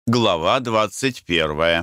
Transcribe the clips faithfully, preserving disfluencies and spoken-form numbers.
Глава двадцать первая.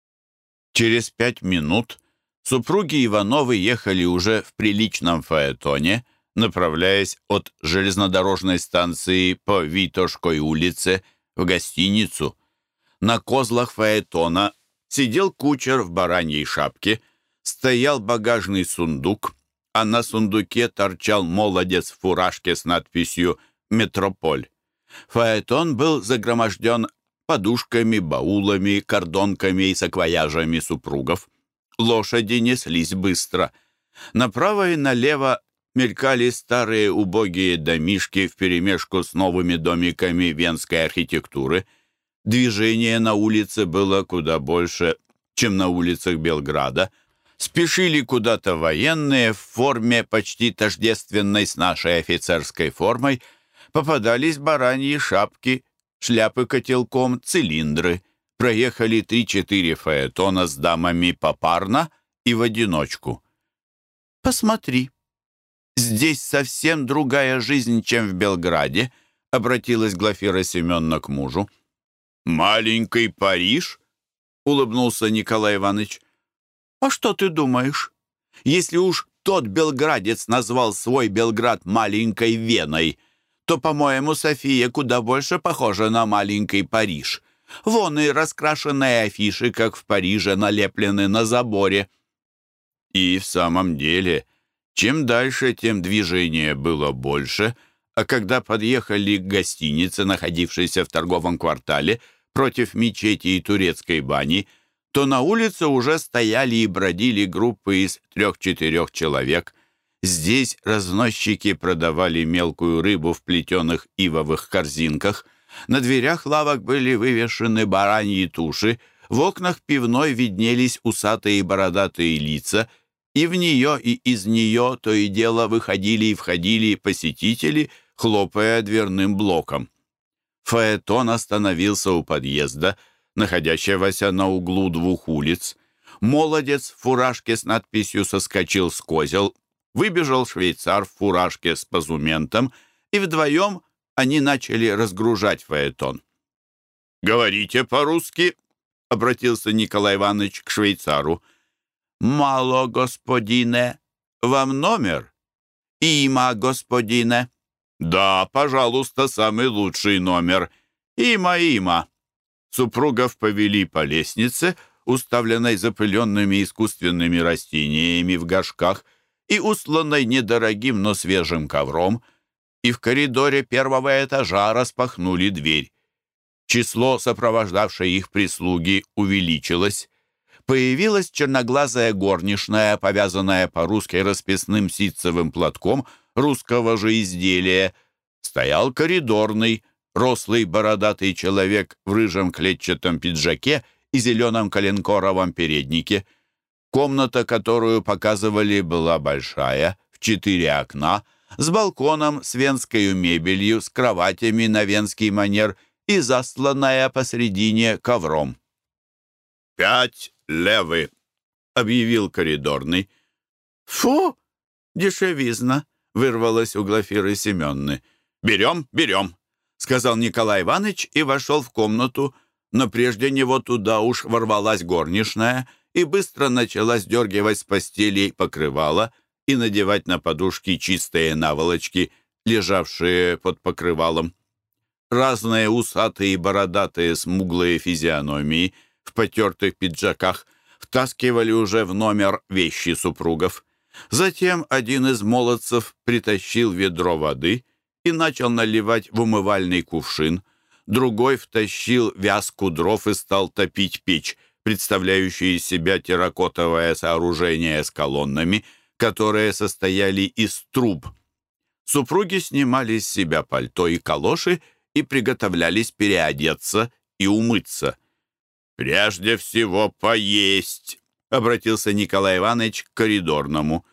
Через пять минут супруги Ивановы ехали уже в приличном фаэтоне, направляясь от железнодорожной станции по Витошкой улице в гостиницу. На козлах фаэтона сидел кучер в бараньей шапке, стоял багажный сундук, а на сундуке торчал молодец в фуражке с надписью «Метрополь». Фаэтон был загроможден подушками, баулами, кордонками и саквояжами супругов. Лошади неслись быстро. Направо и налево мелькали старые убогие домишки вперемешку с новыми домиками венской архитектуры. Движение на улице было куда больше, чем на улицах Белграда. Спешили куда-то военные в форме, почти тождественной с нашей офицерской формой. Попадались бараньи шапки, шляпы котелком, цилиндры. Проехали три-четыре фаэтона с дамами попарно и в одиночку. «Посмотри, здесь совсем другая жизнь, чем в Белграде», — обратилась Глафира Семеновна к мужу. «Маленький Париж?» — улыбнулся Николай Иванович. «А что ты думаешь? Если уж тот белградец назвал свой Белград маленькой Веной, то, по-моему, София куда больше похожа на маленький Париж. Вон и раскрашенные афиши, как в Париже, налеплены на заборе». И в самом деле, чем дальше, тем движение было больше, а когда подъехали к гостинице, находившейся в торговом квартале, против мечети и турецкой бани, то на улице уже стояли и бродили группы из трех-четырех человек. Здесь разносчики продавали мелкую рыбу в плетеных ивовых корзинках. На дверях лавок были вывешены бараньи туши, в окнах пивной виднелись усатые и бородатые лица, и в нее, и из нее то и дело выходили и входили посетители, хлопая дверным блоком. Фаэтон остановился у подъезда, находящегося на углу двух улиц. Молодец в фуражке с надписью соскочил с козел, выбежал швейцар в фуражке с позументом, и вдвоем они начали разгружать фаэтон. «Говорите по-русски», — обратился Николай Иванович к швейцару. «Мало, господине. Вам номер? Има, господине». «Да, пожалуйста, самый лучший номер. Има, има». Супругов повели по лестнице, уставленной запыленными искусственными растениями в горшках и устланной недорогим, но свежим ковром, и в коридоре первого этажа распахнули дверь. Число сопровождавшей их прислуги увеличилось. Появилась черноглазая горничная, повязанная по-русски расписным ситцевым платком русского же изделия. Стоял коридорный, рослый бородатый человек в рыжем клетчатом пиджаке и зеленом коленкоровом переднике. Комната, которую показывали, была большая, в четыре окна, с балконом, с венской мебелью, с кроватями на венский манер и застланная посредине ковром. «Пять левы», — объявил коридорный. «Фу, дешевизна», — вырвалась у Глафиры Семенны. «Берем, берем», — сказал Николай Иванович и вошел в комнату, но прежде него туда уж ворвалась горничная и быстро начала сдергивать с постелей покрывало и надевать на подушки чистые наволочки, лежавшие под покрывалом. Разные усатые и бородатые смуглые физиономии в потертых пиджаках втаскивали уже в номер вещи супругов. Затем один из молодцев притащил ведро воды и начал наливать в умывальный кувшин. Другой втащил вязку дров и стал топить печь, представляющую из себя терракотовое сооружение с колоннами, которые состояли из труб. Супруги снимали с себя пальто и калоши и приготовлялись переодеться и умыться. «Прежде всего поесть», — обратился Николай Иванович к коридорному.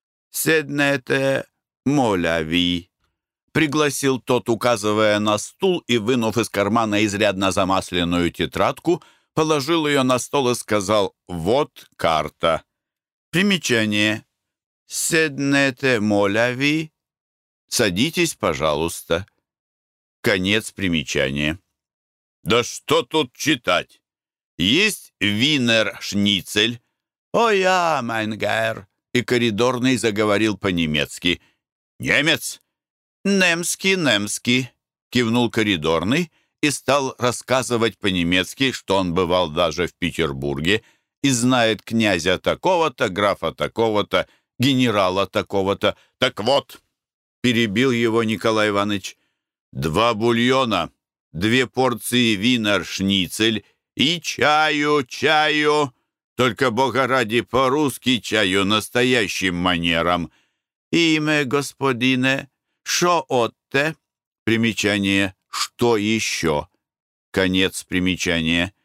«Седнете моляви», — пригласил тот, указывая на стул и, вынув из кармана изрядно замасленную тетрадку, положил ее на стол и сказал: «Вот карта». Примечание. «Седнете моляви», «Садитесь, пожалуйста». Конец примечания. Да что тут читать? Есть винер-шницель. О я, mein Herr. И коридорный заговорил по-немецки. Немец? Немский, немский, кивнул коридорный и стал рассказывать по-немецки, что он бывал даже в Петербурге и знает князя такого-то, графа такого-то, генерала такого-то. Так вот, перебил его Николай Иванович, два бульона, две порции винер-шницель и чаю, чаю, только, бога ради, по-русски чаю настоящим манерам. Имя, господине, шо отте? Примечание «что еще?» Конец примечания.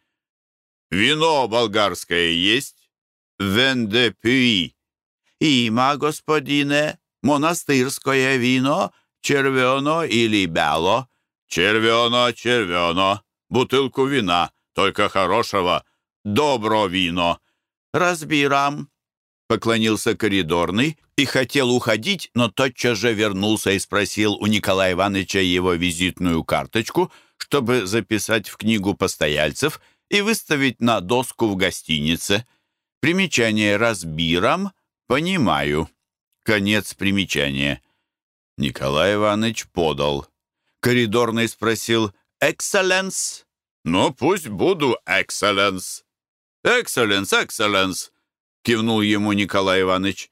Вино болгарское есть? Вен де пюи. Има, господине, монастырское вино, червено или бело? Червено, червено. Бутылку вина, только хорошего. Добро вино. Разбирам. Поклонился коридорный и хотел уходить, но тотчас же вернулся и спросил у Николая Ивановича его визитную карточку, чтобы записать в книгу постояльцев и выставить на доску в гостинице. Примечание «разбирам» понимаю. Конец примечания. Николай Иванович подал. Коридорный спросил «Экселленс?» «Ну, пусть буду экселленс». «Экселленс, экселленс», — кивнул ему Николай Иванович.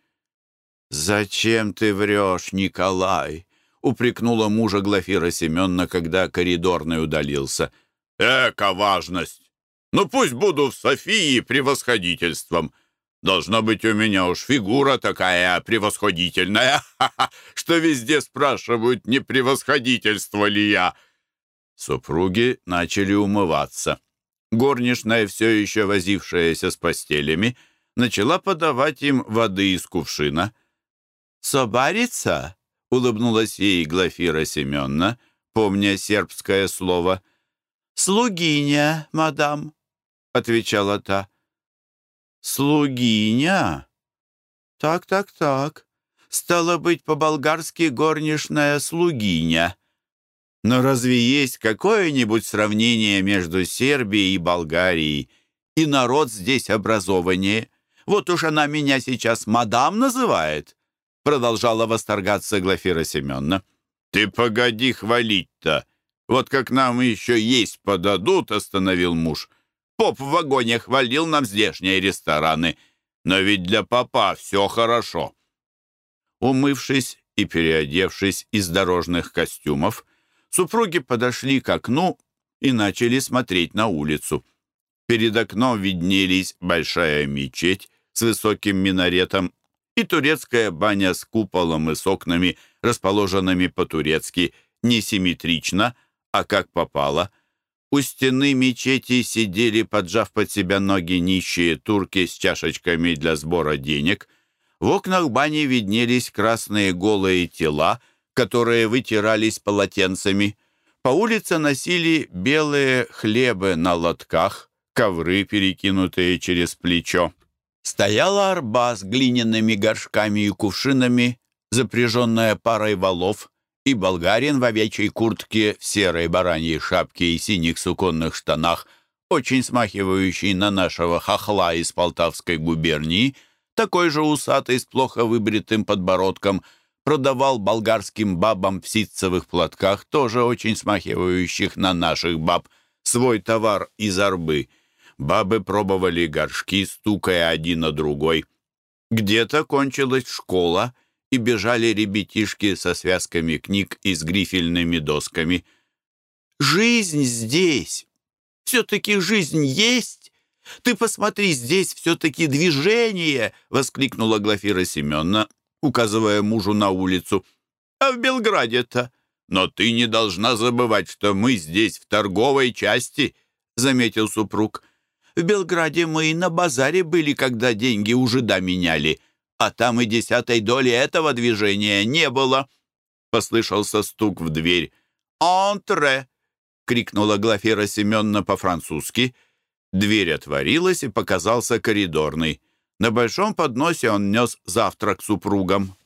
«Зачем ты врешь, Николай?» — упрекнула мужа Глафира Семеновна, когда коридорный удалился. «Эка важность! Ну пусть буду в Софии превосходительством. Должно быть, у меня уж фигура такая превосходительная, что везде спрашивают, не превосходительство ли я». Супруги начали умываться. Горничная, все еще возившаяся с постелями, начала подавать им воды из кувшина. «Собарица?» — улыбнулась ей Глафира Семеновна, помня сербское слово. «Слугиня, мадам», — отвечала та. «Слугиня? Так-так-так. Стало быть, по-болгарски горничная слугиня. Но разве есть какое-нибудь сравнение между Сербией и Болгарией? И народ здесь образованнее. Вот уж она меня сейчас мадам называет», — продолжала восторгаться Глафира Семеновна. «Ты погоди хвалить-то. Вот как нам еще есть подадут», — остановил муж. «Поп в вагоне хвалил нам здешние рестораны. Но ведь для попа все хорошо». Умывшись и переодевшись из дорожных костюмов, супруги подошли к окну и начали смотреть на улицу. Перед окном виднелись большая мечеть с высоким минаретом и турецкая баня с куполом и с окнами, расположенными по-турецки, не симметрично, а как попало. У стены мечети сидели, поджав под себя ноги, нищие турки с чашечками для сбора денег. В окнах бани виднелись красные голые тела, которые вытирались полотенцами. По улице носили белые хлебы на лотках, ковры, перекинутые через плечо. Стояла арба с глиняными горшками и кувшинами, запряженная парой валов, и болгарин в овечьей куртке, в серой бараньей шапке и синих суконных штанах, очень смахивающий на нашего хохла из Полтавской губернии, такой же усатый с плохо выбритым подбородком, продавал болгарским бабам в ситцевых платках, тоже очень смахивающих на наших баб, свой товар из арбы. Бабы пробовали горшки, стукая один на другой. Где-то кончилась школа, и бежали ребятишки со связками книг и с грифельными досками. «Жизнь здесь! Все-таки жизнь есть! Ты посмотри, здесь все-таки движение!» — воскликнула Глафира Семеновна, указывая мужу на улицу. «А в Белграде-то? Но ты не должна забывать, что мы здесь в торговой части», — заметил супруг. «В Белграде мы и на базаре были, когда деньги у жида меняли, а там и десятой доли этого движения не было». Послышался стук в дверь. «Антре!» — крикнула Глафира Семеновна по-французски. Дверь отворилась, и показался коридорный. На большом подносе он нес завтрак супругам.